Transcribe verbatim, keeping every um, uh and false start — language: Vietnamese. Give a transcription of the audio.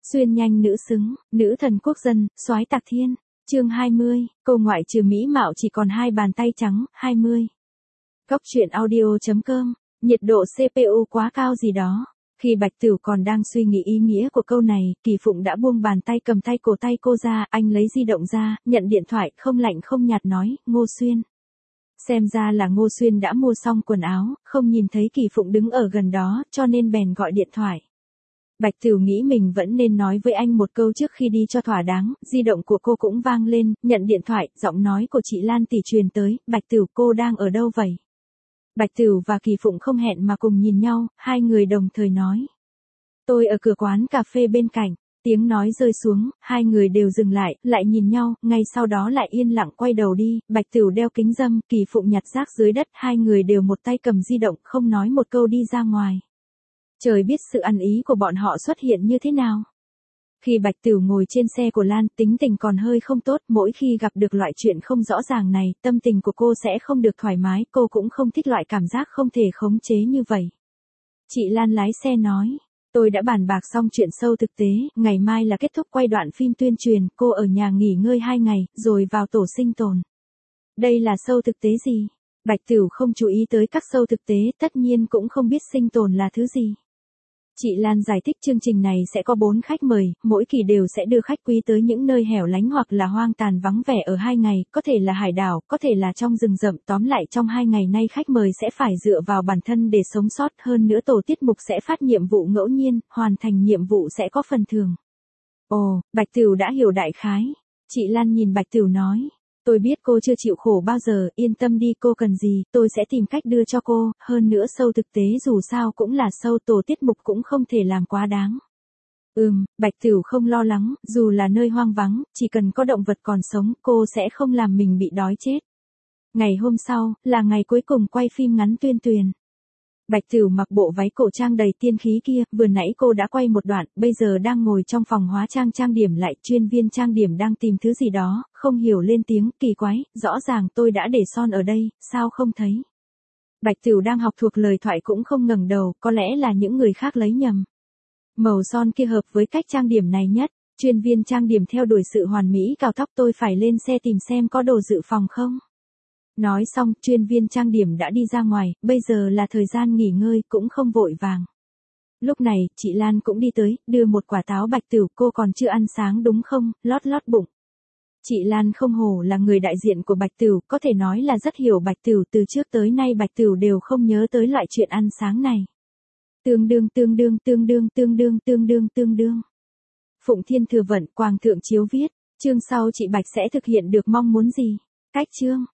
Xuyên nhanh nữ xứng, nữ thần quốc dân, soái tạc thiên. Chương hai mươi, cô ngoại trừ mỹ mạo chỉ còn hai bàn tay trắng, hai mươi. Góc truyện audio.com, nhiệt độ xê pê u quá cao gì đó. Khi Bạch Tửu còn đang suy nghĩ ý nghĩa của câu này, Kỳ Phụng đã buông bàn tay cầm tay cổ tay cô ra, anh lấy di động ra, nhận điện thoại, không lạnh không nhạt nói, Ngô Xuyên. Xem ra là Ngô Xuyên đã mua xong quần áo, không nhìn thấy Kỳ Phụng đứng ở gần đó, cho nên bèn gọi điện thoại. Bạch Tửu nghĩ mình vẫn nên nói với anh một câu trước khi đi cho thỏa đáng, di động của cô cũng vang lên, nhận điện thoại, giọng nói của chị Lan tỷ truyền tới, Bạch Tửu cô đang ở đâu vậy? Bạch Tửu và Kỳ Phụng không hẹn mà cùng nhìn nhau, hai người đồng thời nói. Tôi ở cửa quán cà phê bên cạnh, tiếng nói rơi xuống, hai người đều dừng lại, lại nhìn nhau, ngay sau đó lại yên lặng quay đầu đi, Bạch Tửu đeo kính râm, Kỳ Phụng nhặt rác dưới đất, hai người đều một tay cầm di động, không nói một câu đi ra ngoài. Trời biết sự ăn ý của bọn họ xuất hiện như thế nào. Khi Bạch Tửu ngồi trên xe của Lan, tính tình còn hơi không tốt, mỗi khi gặp được loại chuyện không rõ ràng này, tâm tình của cô sẽ không được thoải mái, cô cũng không thích loại cảm giác không thể khống chế như vậy. Chị Lan lái xe nói, tôi đã bàn bạc xong chuyện show thực tế, ngày mai là kết thúc quay đoạn phim tuyên truyền, cô ở nhà nghỉ ngơi hai ngày, rồi vào tổ sinh tồn. Đây là show thực tế gì? Bạch Tửu không chú ý tới các show thực tế, tất nhiên cũng không biết sinh tồn là thứ gì. Chị Lan giải thích chương trình này sẽ có bốn khách mời, mỗi kỳ đều sẽ đưa khách quý tới những nơi hẻo lánh hoặc là hoang tàn vắng vẻ ở hai ngày, có thể là hải đảo, có thể là trong rừng rậm, tóm lại trong hai ngày nay khách mời sẽ phải dựa vào bản thân để sống sót, hơn nữa tổ tiết mục sẽ phát nhiệm vụ ngẫu nhiên, hoàn thành nhiệm vụ sẽ có phần thưởng. Ồ, Bạch Tửu đã hiểu đại khái. Chị Lan nhìn Bạch Tửu nói. Tôi biết cô chưa chịu khổ bao giờ, yên tâm đi, cô cần gì, tôi sẽ tìm cách đưa cho cô, hơn nữa show thực tế dù sao cũng là show, tổ tiết mục cũng không thể làm quá đáng. Ừm, Bạch Tửu không lo lắng, dù là nơi hoang vắng, chỉ cần có động vật còn sống, cô sẽ không làm mình bị đói chết. Ngày hôm sau, là ngày cuối cùng quay phim ngắn tuyên truyền. Bạch Tửu mặc bộ váy cổ trang đầy tiên khí kia, vừa nãy cô đã quay một đoạn, bây giờ đang ngồi trong phòng hóa trang trang điểm lại, chuyên viên trang điểm đang tìm thứ gì đó, không hiểu lên tiếng, kỳ quái, rõ ràng tôi đã để son ở đây, sao không thấy. Bạch Tửu đang học thuộc lời thoại cũng không ngẩng đầu, có lẽ là những người khác lấy nhầm. Màu son kia hợp với cách trang điểm này nhất, chuyên viên trang điểm theo đuổi sự hoàn mỹ cào tóc, tôi phải lên xe tìm xem có đồ dự phòng không. Nói xong, chuyên viên trang điểm đã đi ra ngoài, bây giờ là thời gian nghỉ ngơi, cũng không vội vàng. Lúc này, chị Lan cũng đi tới, đưa một quả táo. Bạch Tửu, cô còn chưa ăn sáng đúng không, lót lót bụng. Chị Lan không hổ là người đại diện của Bạch Tửu, có thể nói là rất hiểu Bạch Tửu, từ trước tới nay Bạch Tửu đều không nhớ tới loại chuyện ăn sáng này. Tương đương tương đương tương đương tương đương tương đương tương đương. Phụng Thiên Thừa Vận, Quang Thượng Chiếu viết, chương sau chị Bạch sẽ thực hiện được mong muốn gì? Cách chương